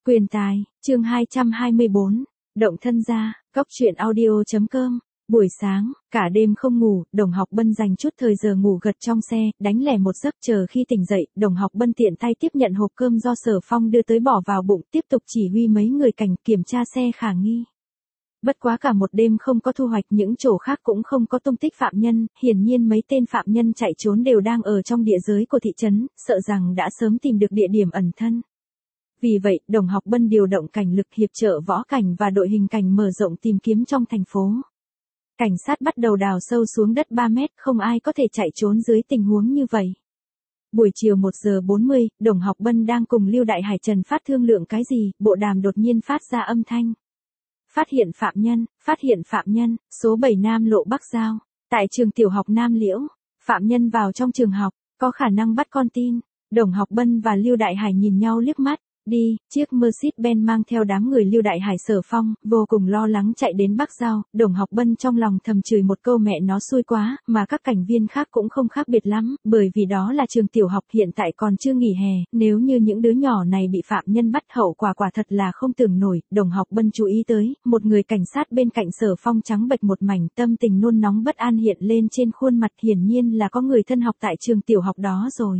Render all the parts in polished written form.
Quyền tài, chương 224, động thân ra, góc truyện audio.com. Buổi sáng, cả đêm không ngủ, Đồng Học Bân dành chút thời giờ ngủ gật trong xe, đánh lẻ một giấc chờ khi tỉnh dậy, Đồng Học Bân tiện tay tiếp nhận hộp cơm do Sở Phong đưa tới bỏ vào bụng, tiếp tục chỉ huy mấy người cảnh kiểm tra xe khả nghi. Bất quá cả một đêm không có thu hoạch, những chỗ khác cũng không có tung tích phạm nhân, hiển nhiên mấy tên phạm nhân chạy trốn đều đang ở trong địa giới của thị trấn, sợ rằng đã sớm tìm được địa điểm ẩn thân. Vì vậy, Đồng Học Bân điều động cảnh lực hiệp trợ võ cảnh và đội hình cảnh mở rộng tìm kiếm trong thành phố. Cảnh sát bắt đầu đào sâu xuống đất 3 mét, không ai có thể chạy trốn dưới tình huống như vậy. Buổi chiều 1 giờ 40, Đồng Học Bân đang cùng Lưu Đại Hải Trần phát thương lượng cái gì, bộ đàm đột nhiên phát ra âm thanh. Phát hiện phạm nhân, số 7 Nam Lộ Bắc Giao, tại trường tiểu học Nam Liễu, phạm nhân vào trong trường học, có khả năng bắt con tin. Đồng Học Bân và Lưu Đại Hải nhìn nhau liếc mắt. Đi, chiếc Mercedes-Benz mang theo đám người Lưu Đại Hải Sở Phong, vô cùng lo lắng chạy đến Bắc Giao, Đồng Học Bân trong lòng thầm chửi một câu mẹ nó xui quá, mà các cảnh viên khác cũng không khác biệt lắm, bởi vì đó là trường tiểu học hiện tại còn chưa nghỉ hè, nếu như những đứa nhỏ này bị phạm nhân bắt hậu quả quả thật là không tưởng nổi. Đồng Học Bân chú ý tới, một người cảnh sát bên cạnh Sở Phong trắng bệch một mảnh, tâm tình nôn nóng bất an hiện lên trên khuôn mặt, hiển nhiên là có người thân học tại trường tiểu học đó rồi.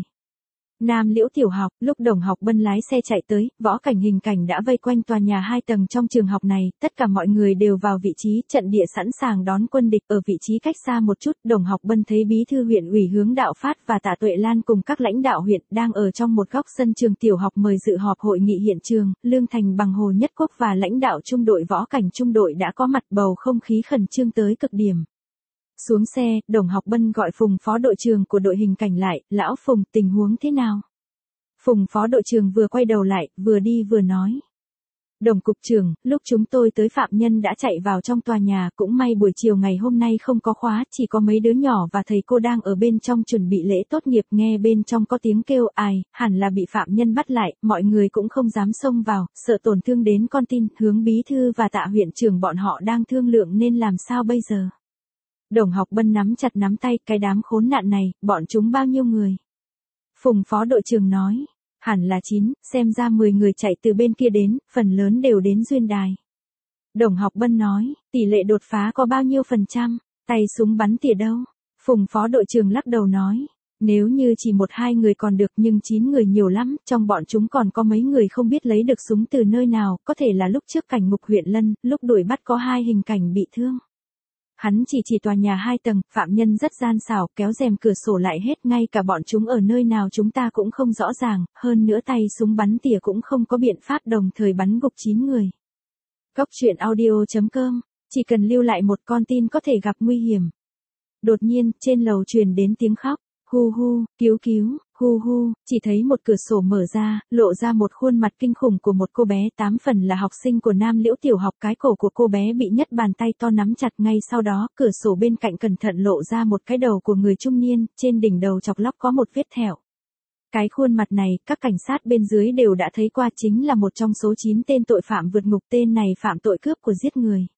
Nam Liễu tiểu học, lúc Đồng Học Bân lái xe chạy tới, võ cảnh hình cảnh đã vây quanh tòa nhà 2 tầng trong trường học này, tất cả mọi người đều vào vị trí, trận địa sẵn sàng đón quân địch. Ở vị trí cách xa một chút, Đồng Học Bân thấy bí thư huyện ủy Hướng Đạo Phát và Tạ Tuệ Lan cùng các lãnh đạo huyện đang ở trong một góc sân trường tiểu học mời dự họp hội nghị hiện trường, Lương Thành Bằng, Hồ Nhất Quốc và lãnh đạo trung đội võ cảnh trung đội đã có mặt, bầu không khí khẩn trương tới cực điểm. Xuống xe, Đồng Học Bân gọi Phùng phó đội trưởng của đội hình cảnh lại, lão Phùng, tình huống thế nào? Phùng phó đội trưởng vừa quay đầu lại, vừa đi vừa nói. Đồng cục trưởng, lúc chúng tôi tới phạm nhân đã chạy vào trong tòa nhà, cũng may buổi chiều ngày hôm nay không có khóa, chỉ có mấy đứa nhỏ và thầy cô đang ở bên trong chuẩn bị lễ tốt nghiệp, nghe bên trong có tiếng kêu ai, hẳn là bị phạm nhân bắt lại, mọi người cũng không dám xông vào, sợ tổn thương đến con tin. Hướng bí thư và Tạ huyện trưởng bọn họ đang thương lượng nên làm sao bây giờ. Đồng Học Bân nắm chặt nắm tay, cái đám khốn nạn này, bọn chúng bao nhiêu người? Phùng phó đội trưởng nói, hẳn là 9, xem ra 10 người chạy từ bên kia đến, phần lớn đều đến Duyên Đài. Đồng Học Bân nói, tỷ lệ đột phá có bao nhiêu %, tay súng bắn tỉa đâu? Phùng phó đội trưởng lắc đầu nói, nếu như chỉ 1-2 người còn được, nhưng 9 người nhiều lắm, trong bọn chúng còn có mấy người không biết lấy được súng từ nơi nào, có thể là lúc trước cảnh ngục huyện Lân, lúc đuổi bắt có 2 hình cảnh bị thương. Hắn chỉ tòa nhà 2 tầng, phạm nhân rất gian xảo, kéo rèm cửa sổ lại hết, ngay cả bọn chúng ở nơi nào chúng ta cũng không rõ ràng, hơn nữa tay súng bắn tỉa cũng không có biện pháp đồng thời bắn gục 9 người. Góc truyện audio.com, chỉ cần lưu lại một con tin có thể gặp nguy hiểm. Đột nhiên, trên lầu truyền đến tiếng khóc, hu hu, cứu cứu, hu hu, chỉ thấy một cửa sổ mở ra, lộ ra một khuôn mặt kinh khủng của một cô bé, 8 phần là học sinh của Nam Liễu tiểu học, cái cổ của cô bé bị nhất bàn tay to nắm chặt, ngay sau đó, cửa sổ bên cạnh cẩn thận lộ ra một cái đầu của người trung niên, trên đỉnh đầu chọc lóc có một vết thẹo. Cái khuôn mặt này, các cảnh sát bên dưới đều đã thấy qua, chính là một trong số 9 tên tội phạm vượt ngục, tên này phạm tội cướp của giết người.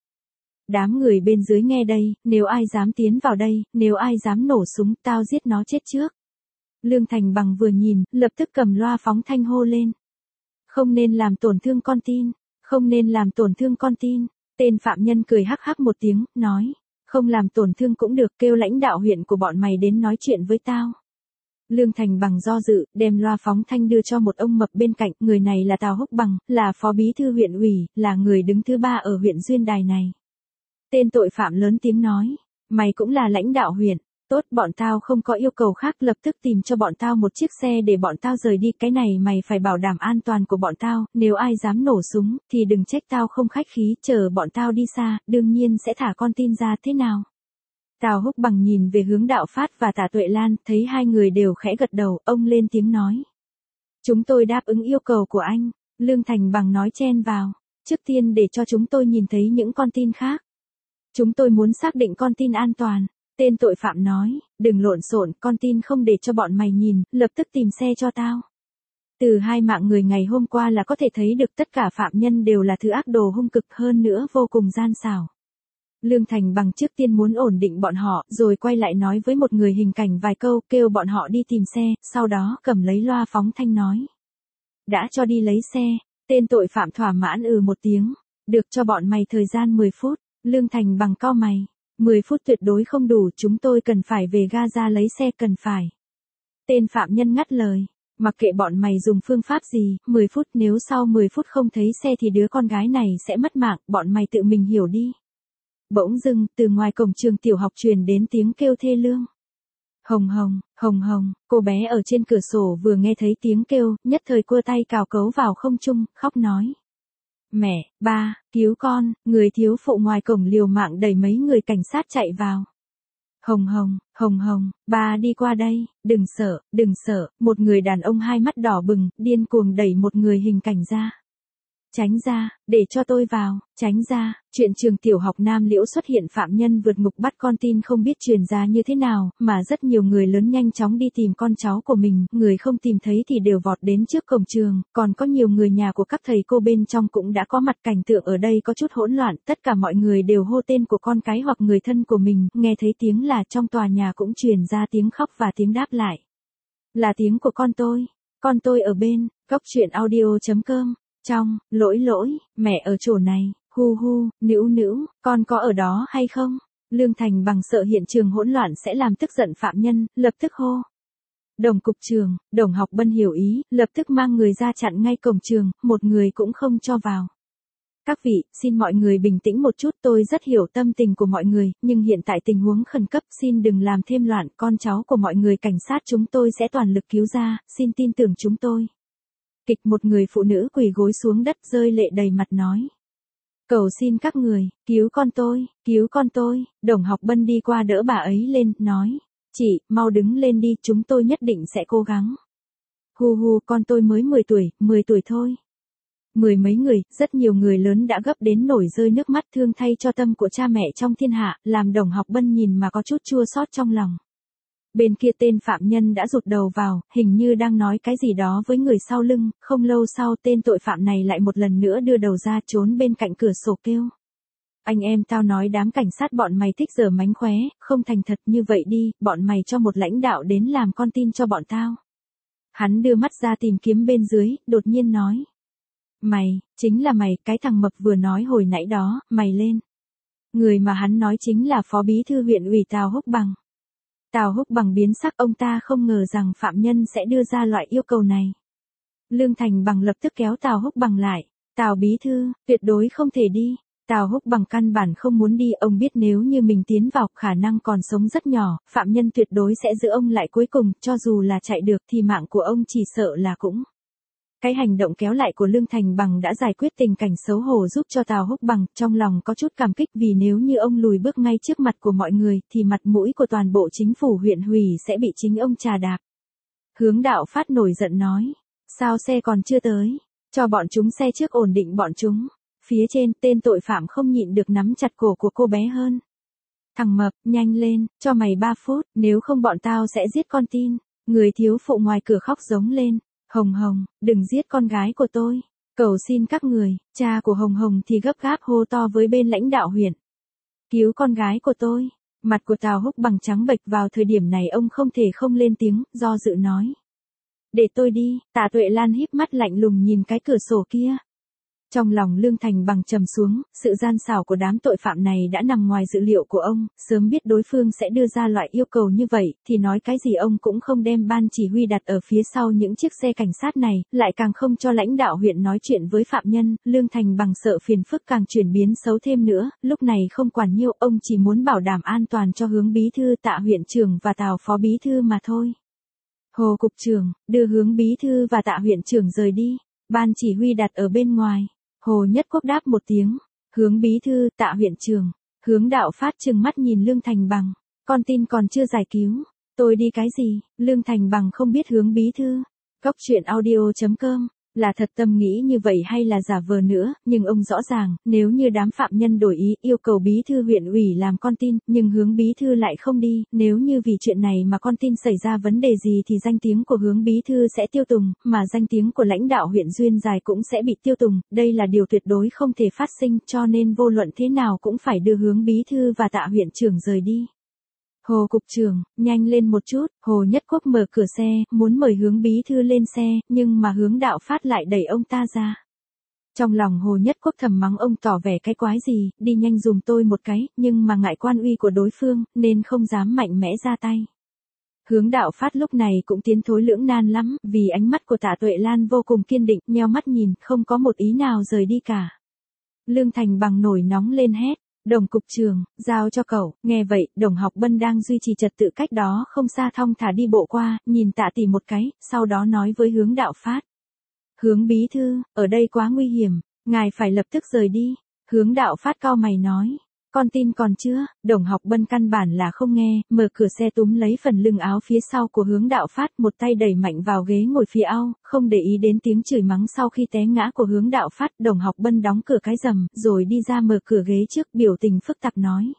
Đám người bên dưới nghe đây, nếu ai dám tiến vào đây, nếu ai dám nổ súng, tao giết nó chết trước. Lương Thành Bằng vừa nhìn, lập tức cầm loa phóng thanh hô lên. Không nên làm tổn thương con tin, không nên làm tổn thương con tin. Tên phạm nhân cười hắc hắc một tiếng, nói, không làm tổn thương cũng được, kêu lãnh đạo huyện của bọn mày đến nói chuyện với tao. Lương Thành Bằng do dự, đem loa phóng thanh đưa cho một ông mập bên cạnh, người này là Tào Húc Bằng, là phó bí thư huyện ủy, là người đứng thứ 3 ở huyện Duyên Đài này. Tên tội phạm lớn tiếng nói, mày cũng là lãnh đạo huyện, tốt, bọn tao không có yêu cầu khác, lập tức tìm cho bọn tao một chiếc xe để bọn tao rời đi, cái này mày phải bảo đảm an toàn của bọn tao, nếu ai dám nổ súng, thì đừng trách tao không khách khí, chờ bọn tao đi xa, đương nhiên sẽ thả con tin ra, thế nào? Tào Húc Bằng nhìn về Hướng Đạo Phát và Tạ Tuệ Lan, thấy hai người đều khẽ gật đầu, ông lên tiếng nói. Chúng tôi đáp ứng yêu cầu của anh. Lương Thành Bằng nói chen vào, trước tiên để cho chúng tôi nhìn thấy những con tin khác. Chúng tôi muốn xác định con tin an toàn. Tên tội phạm nói, đừng lộn xộn, con tin không để cho bọn mày nhìn, lập tức tìm xe cho tao. Từ 2 mạng người ngày hôm qua là có thể thấy được tất cả phạm nhân đều là thứ ác đồ hung cực, hơn nữa vô cùng gian xảo. Lương Thành Bằng trước tiên muốn ổn định bọn họ, rồi quay lại nói với một người hình cảnh vài câu, kêu bọn họ đi tìm xe, sau đó cầm lấy loa phóng thanh nói. Đã cho đi lấy xe, Tên tội phạm thỏa mãn một tiếng. Được, cho bọn mày thời gian 10 phút. Lương Thành Bằng cau mày. 10 phút tuyệt đối không đủ, chúng tôi cần phải về Gaza lấy xe, cần phải. Tên phạm nhân ngắt lời. Mặc kệ bọn mày dùng phương pháp gì, 10 phút, nếu sau 10 phút không thấy xe thì đứa con gái này sẽ mất mạng, bọn mày tự mình hiểu đi. Bỗng dưng, từ ngoài cổng trường tiểu học truyền đến tiếng kêu thê lương. Hồng Hồng, Hồng Hồng, cô bé ở trên cửa sổ vừa nghe thấy tiếng kêu, nhất thời cua tay cào cấu vào không trung, khóc nói. Mẹ, ba, cứu con, người thiếu phụ ngoài cổng liều mạng đẩy mấy người cảnh sát chạy vào. Hồng Hồng, Hồng Hồng, ba đi qua đây, đừng sợ, một người đàn ông hai mắt đỏ bừng, điên cuồng đẩy một người hình cảnh ra. Tránh ra, để cho tôi vào, tránh ra. Chuyện trường tiểu học Nam Liễu xuất hiện phạm nhân vượt ngục bắt con tin không biết truyền ra như thế nào, mà rất nhiều người lớn nhanh chóng đi tìm con cháu của mình, người không tìm thấy thì đều vọt đến trước cổng trường, còn có nhiều người nhà của các thầy cô bên trong cũng đã có mặt. Cảnh tượng ở đây có chút hỗn loạn, tất cả mọi người đều hô tên của con cái hoặc người thân của mình, nghe thấy tiếng là trong tòa nhà cũng truyền ra tiếng khóc và tiếng đáp lại. Là tiếng của con tôi ở bên, goctruyện.audio.com. Trong, lỗi, mẹ ở chỗ này, hu, nữu, con có ở đó hay không? Lương Thành Bằng sợ hiện trường hỗn loạn sẽ làm tức giận phạm nhân, lập tức hô. Đồng cục trưởng, Đồng Học Bân hiểu ý, lập tức mang người ra chặn ngay cổng trường, một người cũng không cho vào. Các vị, xin mọi người bình tĩnh một chút, tôi rất hiểu tâm tình của mọi người, nhưng hiện tại tình huống khẩn cấp, xin đừng làm thêm loạn, con cháu của mọi người cảnh sát chúng tôi sẽ toàn lực cứu ra, xin tin tưởng chúng tôi. Kịch, một người phụ nữ quỳ gối xuống đất rơi lệ đầy mặt nói. Cầu xin các người, cứu con tôi, Đồng Học Bân đi qua đỡ bà ấy lên, nói. Chị, mau đứng lên đi, chúng tôi nhất định sẽ cố gắng. Hu, con tôi mới 10 tuổi thôi. Mười mấy người, rất nhiều người lớn đã gấp đến nổi rơi nước mắt thương thay cho tâm của cha mẹ trong thiên hạ, làm Đồng Học Bân nhìn mà có chút chua xót trong lòng. Bên kia tên phạm nhân đã rụt đầu vào, hình như đang nói cái gì đó với người sau lưng, không lâu sau tên tội phạm này lại một lần nữa đưa đầu ra trốn bên cạnh cửa sổ kêu. Anh em tao nói đám cảnh sát bọn mày thích giở mánh khóe, không thành thật như vậy đi, bọn mày cho một lãnh đạo đến làm con tin cho bọn tao. Hắn đưa mắt ra tìm kiếm bên dưới, đột nhiên nói. Mày, chính là mày, cái thằng mập vừa nói hồi nãy đó, mày lên. Người mà hắn nói chính là Phó Bí thư huyện ủy Tào Húc Bằng. Tào Húc Bằng biến sắc, ông ta không ngờ rằng phạm nhân sẽ đưa ra loại yêu cầu này. Lương Thành Bằng lập tức kéo Tào Húc Bằng lại. Tào Bí thư, tuyệt đối không thể đi. Tào Húc Bằng căn bản không muốn đi, ông biết nếu như mình tiến vào, khả năng còn sống rất nhỏ, phạm nhân tuyệt đối sẽ giữ ông lại cuối cùng, cho dù là chạy được thì mạng của ông chỉ sợ là cũng. Cái hành động kéo lại của Lương Thành Bằng đã giải quyết tình cảnh xấu hổ giúp cho Tào Húc Bằng, trong lòng có chút cảm kích vì nếu như ông lùi bước ngay trước mặt của mọi người, thì mặt mũi của toàn bộ chính phủ huyện ủy sẽ bị chính ông trà đạp. Hướng Đạo Phát nổi giận nói, sao xe còn chưa tới, cho bọn chúng xe trước, ổn định bọn chúng. Phía trên, tên tội phạm không nhịn được nắm chặt cổ của cô bé hơn. Thằng mập, nhanh lên, cho mày 3 phút, nếu không bọn tao sẽ giết con tin. Người thiếu phụ ngoài cửa khóc giống lên. Hồng Hồng, đừng giết con gái của tôi. Cầu xin các người, cha của Hồng Hồng thì gấp gáp hô to với bên lãnh đạo huyện. Cứu con gái của tôi. Mặt của Tào Húc Bằng trắng bệch, vào thời điểm này ông không thể không lên tiếng, do dự nói. Để tôi đi. Tạ Tuệ Lan híp mắt lạnh lùng nhìn cái cửa sổ kia. Trong lòng Lương Thành Bằng trầm xuống, sự gian xảo của đám tội phạm này đã nằm ngoài dự liệu của ông, sớm biết đối phương sẽ đưa ra loại yêu cầu như vậy, thì nói cái gì ông cũng không đem ban chỉ huy đặt ở phía sau những chiếc xe cảnh sát này, lại càng không cho lãnh đạo huyện nói chuyện với phạm nhân. Lương Thành Bằng sợ phiền phức càng chuyển biến xấu thêm nữa, lúc này không quản nhiêu, ông chỉ muốn bảo đảm an toàn cho Hướng Bí thư, Tạ huyện trưởng và Tào Phó Bí thư mà thôi. Hồ cục trưởng, đưa Hướng Bí thư và Tạ huyện trưởng rời đi, ban chỉ huy đặt ở bên ngoài. Hồ Nhất Quốc đáp một tiếng, Hướng Bí thư, Tạ huyện trưởng. Hướng Đạo Phát trừng mắt nhìn Lương Thành Bằng, con tin còn chưa giải cứu, tôi đi cái gì? Lương Thành Bằng không biết Hướng Bí thư. Goctruyện.audio.com là thật tâm nghĩ như vậy hay là giả vờ nữa, nhưng ông rõ ràng, nếu như đám phạm nhân đổi ý yêu cầu Bí thư huyện ủy làm con tin, nhưng Hướng Bí thư lại không đi, nếu như vì chuyện này mà con tin xảy ra vấn đề gì thì danh tiếng của Hướng Bí thư sẽ tiêu tùng, mà danh tiếng của lãnh đạo huyện Duyên Dài cũng sẽ bị tiêu tùng, đây là điều tuyệt đối không thể phát sinh, cho nên vô luận thế nào cũng phải đưa Hướng Bí thư và Tạ huyện trưởng rời đi. Hồ cục trưởng, nhanh lên một chút. Hồ Nhất Quốc mở cửa xe, muốn mời Hướng Bí thư lên xe, nhưng mà Hướng Đạo Phát lại đẩy ông ta ra. Trong lòng Hồ Nhất Quốc thầm mắng ông tỏ vẻ cái quái gì, đi nhanh dùm tôi một cái, nhưng mà ngại quan uy của đối phương, nên không dám mạnh mẽ ra tay. Hướng Đạo Phát lúc này cũng tiến thối lưỡng nan lắm, vì ánh mắt của Tạ Tuệ Lan vô cùng kiên định, nheo mắt nhìn, không có một ý nào rời đi cả. Lương Thành Bằng nổi nóng lên hét, Đồng cục trưởng, giao cho cậu. Nghe vậy, Đồng Học Bân đang duy trì trật tự cách đó không xa thong thả đi bộ qua, nhìn Tạ tỷ một cái, sau đó nói với Hướng Đạo Phát. Hướng bí thư, ở đây quá nguy hiểm, ngài phải lập tức rời đi. Hướng Đạo Phát cau mày nói. Con tin còn chưa? Đồng Học Bân căn bản là không nghe, mở cửa xe túm lấy phần lưng áo phía sau của Hướng Đạo Phát, một tay đẩy mạnh vào ghế ngồi phía sau, không để ý đến tiếng chửi mắng sau khi té ngã của Hướng Đạo Phát. Đồng Học Bân đóng cửa cái rầm, rồi đi ra mở cửa ghế trước, biểu tình phức tạp nói.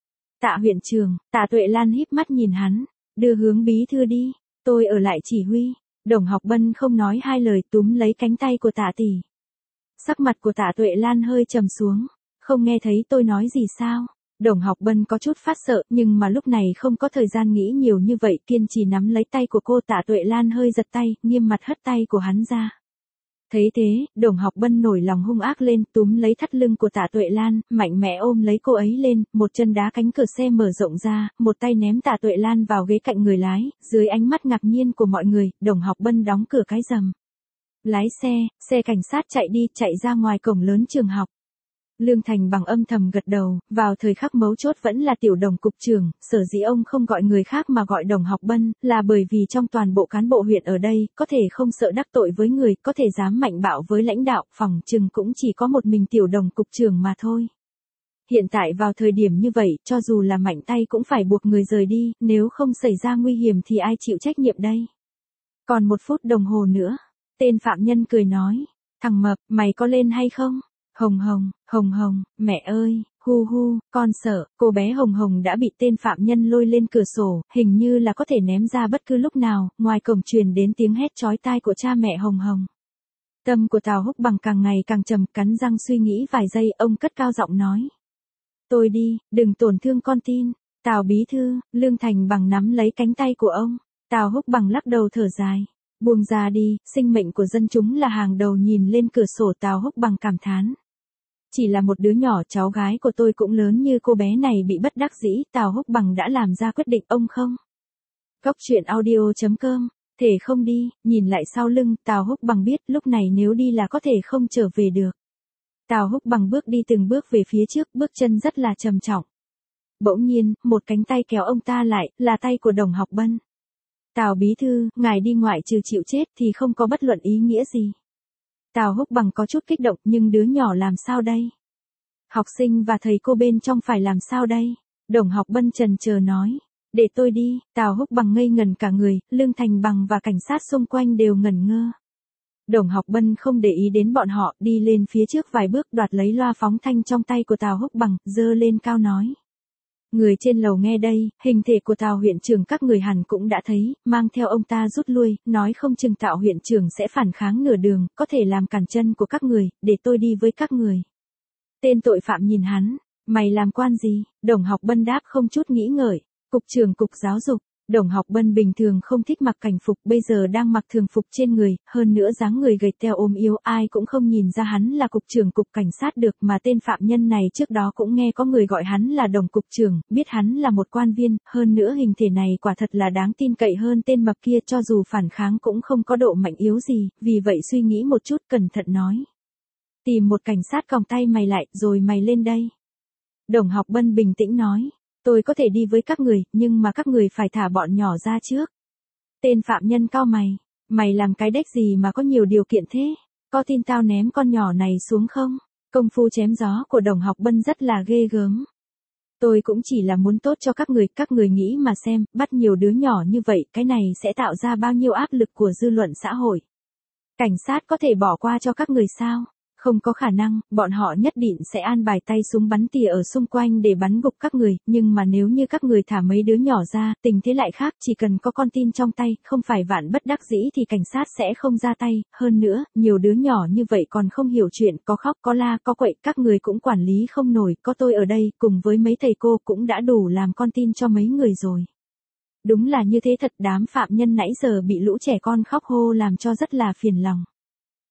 Tạ huyện trưởng. Tạ Tuệ Lan híp mắt nhìn hắn, đưa Hướng bí thư đi, tôi ở lại chỉ huy. Đồng Học Bân không nói hai lời, túm lấy cánh tay của Tạ tỷ. Sắc mặt của Tạ Tuệ Lan hơi trầm xuống. Không nghe thấy tôi nói gì sao? Đồng Học Bân có chút phát sợ, nhưng mà lúc này không có thời gian nghĩ nhiều như vậy, kiên trì nắm lấy tay của cô. Tạ Tuệ Lan hơi giật tay, nghiêm mặt hất tay của hắn ra. Thấy thế, Đồng Học Bân nổi lòng hung ác lên, túm lấy thắt lưng của Tạ Tuệ Lan, mạnh mẽ ôm lấy cô ấy lên, một chân đá cánh cửa xe mở rộng ra, một tay ném Tạ Tuệ Lan vào ghế cạnh người lái, dưới ánh mắt ngạc nhiên của mọi người, Đồng Học Bân đóng cửa cái rầm. Lái xe cảnh sát chạy đi, chạy ra ngoài cổng lớn trường học. Lương Thành Bằng âm thầm gật đầu, vào thời khắc mấu chốt vẫn là tiểu Đồng cục trưởng, sở dĩ ông không gọi người khác mà gọi Đồng Học Bân, là bởi vì trong toàn bộ cán bộ huyện ở đây, có thể không sợ đắc tội với người, có thể dám mạnh bạo với lãnh đạo, phòng chừng cũng chỉ có một mình tiểu Đồng cục trưởng mà thôi. Hiện tại vào thời điểm như vậy, cho dù là mạnh tay cũng phải buộc người rời đi, nếu không xảy ra nguy hiểm thì ai chịu trách nhiệm đây? Còn 1 phút đồng hồ nữa, tên phạm nhân cười nói, thằng mập, mày có lên hay không? Hồng Hồng, mẹ ơi, hu, con sợ. Cô bé Hồng Hồng đã bị tên phạm nhân lôi lên cửa sổ, hình như là có thể ném ra bất cứ lúc nào, ngoài cổng truyền đến tiếng hét chói tai của cha mẹ Hồng Hồng. Tâm của Tào Húc Bằng càng ngày càng trầm, cắn răng suy nghĩ vài giây, ông cất cao giọng nói. Tôi đi, đừng tổn thương con tin. Tào bí thư. Lương Thành Bằng nắm lấy cánh tay của ông. Tào Húc Bằng lắc đầu thở dài. Buông ra đi, sinh mệnh của dân chúng là hàng đầu. Nhìn lên cửa sổ, Tào Húc Bằng cảm thán. Chỉ là một đứa nhỏ, cháu gái của tôi cũng lớn như cô bé này bị bất đắc dĩ, Tào Húc Bằng đã làm ra quyết định, ông không? Cóc truyện audio.com, thể không đi. Nhìn lại sau lưng, Tào Húc Bằng biết lúc này nếu đi là có thể không trở về được. Tào Húc Bằng bước đi từng bước về phía trước, bước chân rất là trầm trọng. Bỗng nhiên, một cánh tay kéo ông ta lại, là tay của Đồng Học Bân. Tào bí thư, ngài đi ngoại trừ chịu chết thì không có bất luận ý nghĩa gì. Tào Húc Bằng có chút kích động, nhưng đứa nhỏ làm sao đây? Học sinh và thầy cô bên trong phải làm sao đây? Đồng Học Bân chần chờ nói. Để tôi đi. Tào Húc Bằng ngây ngần cả người, Lương Thành Bằng và cảnh sát xung quanh đều ngẩn ngơ. Đồng Học Bân không để ý đến bọn họ, đi lên phía trước vài bước, đoạt lấy loa phóng thanh trong tay của Tào Húc Bằng, giơ lên cao nói. Người trên lầu nghe đây, hình thể của Tào huyện trưởng các người hẳn cũng đã thấy, mang theo ông ta rút lui, nói không chừng Tào huyện trưởng sẽ phản kháng nửa đường, có thể làm cản chân của các người, để tôi đi với các người. Tên tội phạm nhìn hắn, mày làm quan gì? Đồng Học Bân đáp không chút nghĩ ngợi, cục trưởng cục giáo dục. Đồng Học Bân bình thường không thích mặc cảnh phục, bây giờ đang mặc thường phục trên người, hơn nữa dáng người gầy teo ốm yếu, ai cũng không nhìn ra hắn là cục trưởng cục cảnh sát được, mà tên phạm nhân này trước đó cũng nghe có người gọi hắn là Đồng cục trưởng, biết hắn là một quan viên, hơn nữa hình thể này quả thật là đáng tin cậy hơn tên mập kia, cho dù phản kháng cũng không có độ mạnh yếu gì, vì vậy suy nghĩ một chút, cẩn thận nói. Tìm một cảnh sát còng tay mày lại, rồi mày lên đây. Đồng Học Bân bình tĩnh nói. Tôi có thể đi với các người, nhưng mà các người phải thả bọn nhỏ ra trước. Tên phạm nhân cau mày. Mày làm cái đếch gì mà có nhiều điều kiện thế? Có tin tao ném con nhỏ này xuống không? Công phu chém gió của Đồng Học Bân rất là ghê gớm. Tôi cũng chỉ là muốn tốt cho các người nghĩ mà xem, bắt nhiều đứa nhỏ như vậy, cái này sẽ tạo ra bao nhiêu áp lực của dư luận xã hội. Cảnh sát có thể bỏ qua cho các người sao? Không có khả năng, bọn họ nhất định sẽ an bài tay súng bắn tỉa ở xung quanh để bắn gục các người, nhưng mà nếu như các người thả mấy đứa nhỏ ra, tình thế lại khác, chỉ cần có con tin trong tay, không phải vạn bất đắc dĩ thì cảnh sát sẽ không ra tay, hơn nữa, nhiều đứa nhỏ như vậy còn không hiểu chuyện, có khóc, có la, có quậy, các người cũng quản lý không nổi, có tôi ở đây, cùng với mấy thầy cô cũng đã đủ làm con tin cho mấy người rồi. Đúng là như thế thật, đám phạm nhân nãy giờ bị lũ trẻ con khóc hô làm cho rất là phiền lòng.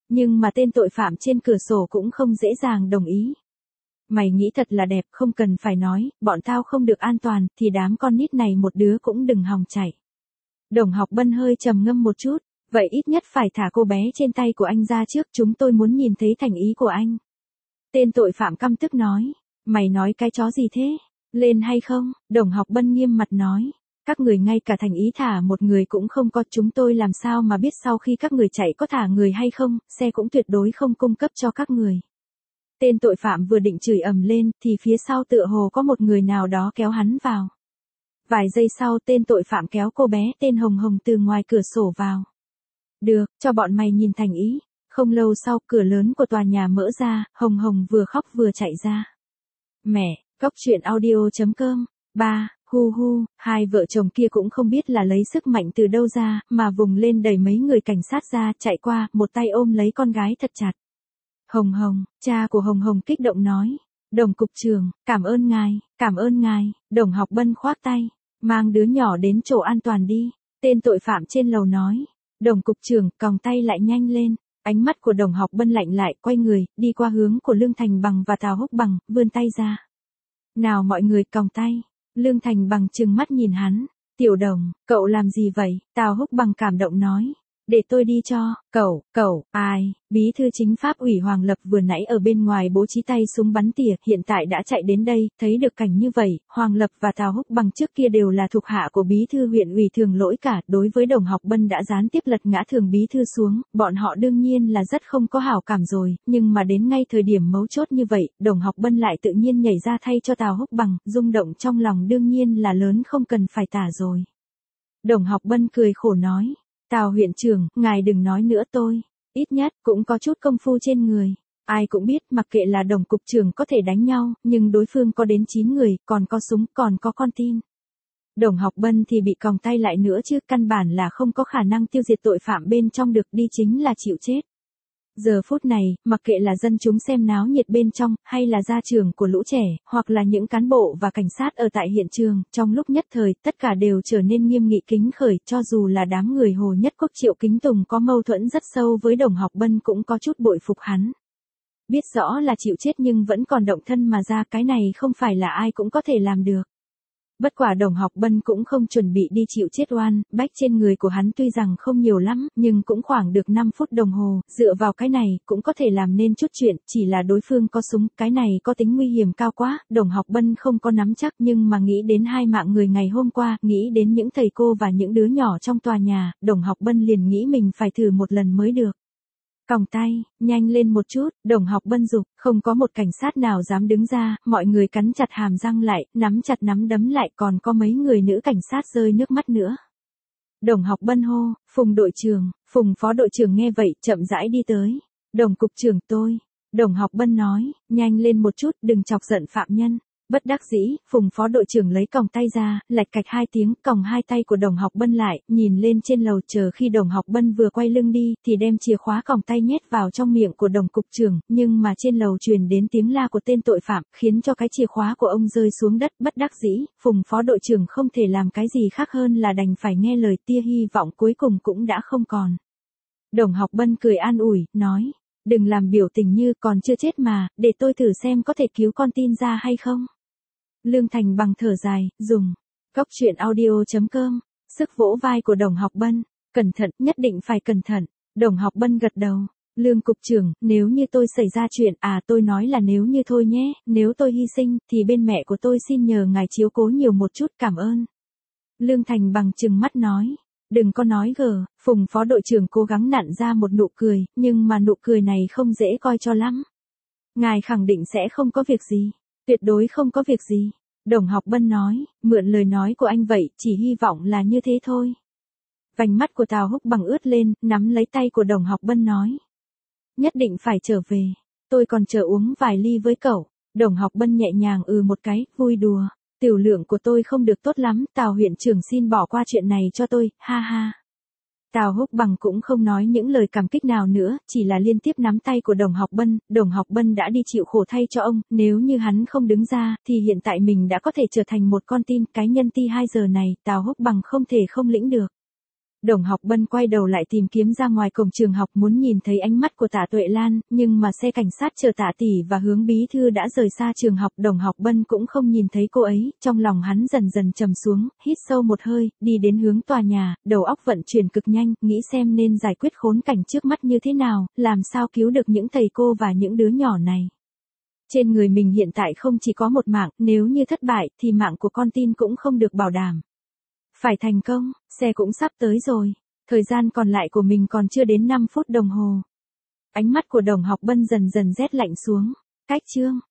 Nhưng mà tên tội phạm trên cửa sổ cũng không dễ dàng đồng ý. Mày nghĩ thật là đẹp, không cần phải nói, bọn tao không được an toàn, thì đám con nít này một đứa cũng đừng hòng chạy. Đồng Học Bân hơi trầm ngâm một chút, vậy ít nhất phải thả cô bé trên tay của anh ra trước, chúng tôi muốn nhìn thấy thành ý của anh. Tên tội phạm căm tức nói, mày nói cái chó gì thế? Lên hay không? Đồng Học Bân nghiêm mặt nói, các người ngay cả thành ý thả một người cũng không có, chúng tôi làm sao mà biết sau khi các người chạy có thả người hay không, xe cũng tuyệt đối không cung cấp cho các người. Tên tội phạm vừa định chửi ầm lên, thì phía sau tựa hồ có một người nào đó kéo hắn vào. Vài giây sau tên tội phạm kéo cô bé tên Hồng Hồng từ ngoài cửa sổ vào. Được, cho bọn mày nhìn thành ý. Không lâu sau cửa lớn của tòa nhà mở ra, Hồng Hồng vừa khóc vừa chạy ra. Mẹ, Cóc Truyện Audio.com. Hu hu, hai vợ chồng kia cũng không biết là lấy sức mạnh từ đâu ra, mà vùng lên đẩy mấy người cảnh sát ra, chạy qua, một tay ôm lấy con gái thật chặt. Hồng Hồng, cha của Hồng Hồng kích động nói. Đồng cục trưởng, cảm ơn ngài, Đồng Học Bân khoác tay, mang đứa nhỏ đến chỗ an toàn đi, tên tội phạm trên lầu nói. Đồng cục trưởng, còng tay lại nhanh lên, ánh mắt của Đồng Học Bân lạnh lại, quay người, đi qua hướng của Lương Thành Bằng và Tào Húc Bằng, vươn tay ra. Nào mọi người còng tay, Lương Thành Bằng trừng mắt nhìn hắn, Tiểu Đồng, cậu làm gì vậy? Tào Húc Bằng cảm động nói. Để tôi đi cho, ai, bí thư chính pháp ủy Hoàng Lập vừa nãy ở bên ngoài bố trí tay súng bắn tỉa, hiện tại đã chạy đến đây, thấy được cảnh như vậy, Hoàng Lập và Tào Húc Bằng trước kia đều là thuộc hạ của bí thư huyện ủy Thường Lỗi cả, đối với Đồng Học Bân đã gián tiếp lật ngã Thường bí thư xuống, bọn họ đương nhiên là rất không có hảo cảm rồi, nhưng mà đến ngay thời điểm mấu chốt như vậy, Đồng Học Bân lại tự nhiên nhảy ra thay cho Tào Húc Bằng, rung động trong lòng đương nhiên là lớn không cần phải tả rồi. Đồng Học Bân cười khổ nói. Tào huyện trưởng, ngài đừng nói nữa tôi, ít nhất cũng có chút công phu trên người. Ai cũng biết mặc kệ là Đồng cục trưởng có thể đánh nhau, nhưng đối phương có đến 9 người, còn có súng, còn có con tin. Đồng Học Bân thì bị còng tay lại nữa chứ, căn bản là không có khả năng tiêu diệt tội phạm bên trong được, đi chính là chịu chết. Giờ phút này, mặc kệ là dân chúng xem náo nhiệt bên trong, hay là gia trưởng của lũ trẻ, hoặc là những cán bộ và cảnh sát ở tại hiện trường, trong lúc nhất thời, tất cả đều trở nên nghiêm nghị kính khởi, cho dù là đám người Hồ Nhất Quốc Triệu Kính Tùng có mâu thuẫn rất sâu với Đồng Học Bân cũng có chút bội phục hắn. Biết rõ là chịu chết nhưng vẫn còn động thân mà ra, cái này không phải là ai cũng có thể làm được. Bất quả Đồng Học Bân cũng không chuẩn bị đi chịu chết oan, bách trên người của hắn tuy rằng không nhiều lắm, nhưng cũng khoảng được 5 phút đồng hồ, dựa vào cái này, cũng có thể làm nên chút chuyện, chỉ là đối phương có súng, cái này có tính nguy hiểm cao quá, Đồng Học Bân không có nắm chắc, nhưng mà nghĩ đến 2 mạng người ngày hôm qua, nghĩ đến những thầy cô và những đứa nhỏ trong tòa nhà, Đồng Học Bân liền nghĩ mình phải thử một lần mới được. Còng tay, nhanh lên một chút, Đồng Học Bân giục, không có một cảnh sát nào dám đứng ra, mọi người cắn chặt hàm răng lại, nắm chặt nắm đấm lại, còn có mấy người nữ cảnh sát rơi nước mắt nữa. Đồng Học Bân hô, Phùng đội trưởng, Phùng phó đội trưởng nghe vậy, chậm rãi đi tới. Đồng cục trưởng tôi. Đồng Học Bân nói, nhanh lên một chút, đừng chọc giận phạm nhân. Bất đắc dĩ, Phùng phó đội trưởng lấy còng tay ra, lạch cạch 2 tiếng, còng 2 tay của Đồng Học Bân lại, nhìn lên trên lầu, chờ khi Đồng Học Bân vừa quay lưng đi, thì đem chìa khóa còng tay nhét vào trong miệng của Đồng cục trưởng, nhưng mà trên lầu truyền đến tiếng la của tên tội phạm, khiến cho cái chìa khóa của ông rơi xuống đất. Bất đắc dĩ, Phùng phó đội trưởng không thể làm cái gì khác hơn là đành phải nghe lời, tia hy vọng cuối cùng cũng đã không còn. Đồng Học Bân cười an ủi, nói, đừng làm biểu tình như còn chưa chết mà, để tôi thử xem có thể cứu con tin ra hay không. Lương Thành Bằng thở dài, dùng Cóc Truyện Audio.com, sức vỗ vai của Đồng Học Bân, cẩn thận, nhất định phải cẩn thận. Đồng Học Bân gật đầu, Lương cục trưởng, nếu như tôi xảy ra chuyện, tôi nói là nếu như thôi nhé, nếu tôi hy sinh, thì bên mẹ của tôi xin nhờ ngài chiếu cố nhiều một chút, cảm ơn. Lương Thành Bằng trừng mắt nói, đừng có nói gờ, Phùng phó đội trưởng cố gắng nặn ra một nụ cười, nhưng mà nụ cười này không dễ coi cho lắm. Ngài khẳng định sẽ không có việc gì. Tuyệt đối không có việc gì. Đồng Học Bân nói, mượn lời nói của anh vậy, chỉ hy vọng là như thế thôi. Vành mắt của Tào Húc Bằng ướt lên, nắm lấy tay của Đồng Học Bân nói. Nhất định phải trở về. Tôi còn chờ uống vài ly với cậu. Đồng Học Bân nhẹ nhàng một cái, vui đùa. Tiểu lượng của tôi không được tốt lắm, Tào huyện trưởng xin bỏ qua chuyện này cho tôi, ha ha. Tào Húc Bằng cũng không nói những lời cảm kích nào nữa, chỉ là liên tiếp nắm tay của Đồng Học Bân đã đi chịu khổ thay cho ông, nếu như hắn không đứng ra, thì hiện tại mình đã có thể trở thành một con tin, cái nhân ti 2 giờ này, Tào Húc Bằng không thể không lĩnh được. Đồng Học Bân quay đầu lại tìm kiếm ra ngoài cổng trường học muốn nhìn thấy ánh mắt của Tạ Tuệ Lan, nhưng mà xe cảnh sát chờ Tạ tỷ và Hướng bí thư đã rời xa trường học. Đồng Học Bân cũng không nhìn thấy cô ấy, trong lòng hắn dần dần trầm xuống, hít sâu một hơi, đi đến hướng tòa nhà, đầu óc vận chuyển cực nhanh, nghĩ xem nên giải quyết khốn cảnh trước mắt như thế nào, làm sao cứu được những thầy cô và những đứa nhỏ này. Trên người mình hiện tại không chỉ có một mạng, nếu như thất bại thì mạng của con tin cũng không được bảo đảm. Phải thành công, xe cũng sắp tới rồi. Thời gian còn lại của mình còn chưa đến 5 phút đồng hồ. Ánh mắt của Đồng Học Bân dần dần rét lạnh xuống. Cách chương